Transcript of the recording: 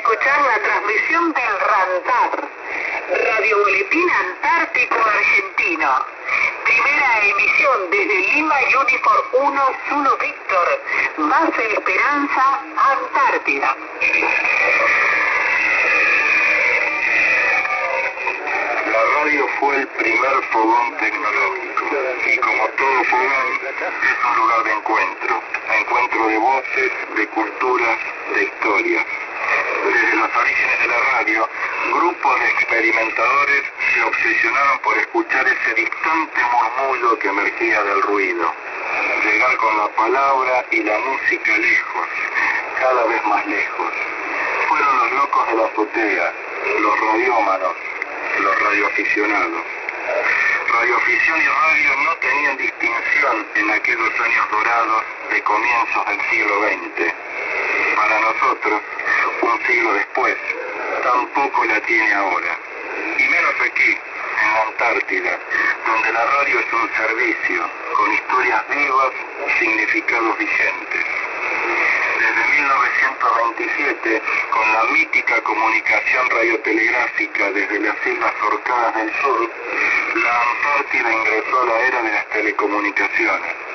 escuchar la transmisión del RANTAR, Radio Boletín Antártico Argentino. Primera emisión desde Lima Uniform 1 Zulu Víctor, Base Esperanza, Antártida. La radio fue el primer fogón tecnológico y como todo fogón es un lugar de encuentro de voces, de culturas, de historias. Desde los orígenes de la radio, grupos de experimentadores se obsesionaron por escuchar ese distante murmullo que emergía del ruido, llegar con la palabra y la música lejos, cada vez más lejos. Fueron los locos de la azotea, los radiómanos, los radioaficionados. Radioafición y radio no tenían distinción en aquellos años dorados de comienzos del siglo XX. Para nosotros, un siglo después, tampoco la tiene ahora. Y menos aquí, en la Antártida, donde la radio es un servicio, con historias vivas y significados vigentes. Desde 1927, con la mítica comunicación radiotelegráfica desde las Islas Orcadas del Sur, la Antártida ingresó a la era de las telecomunicaciones.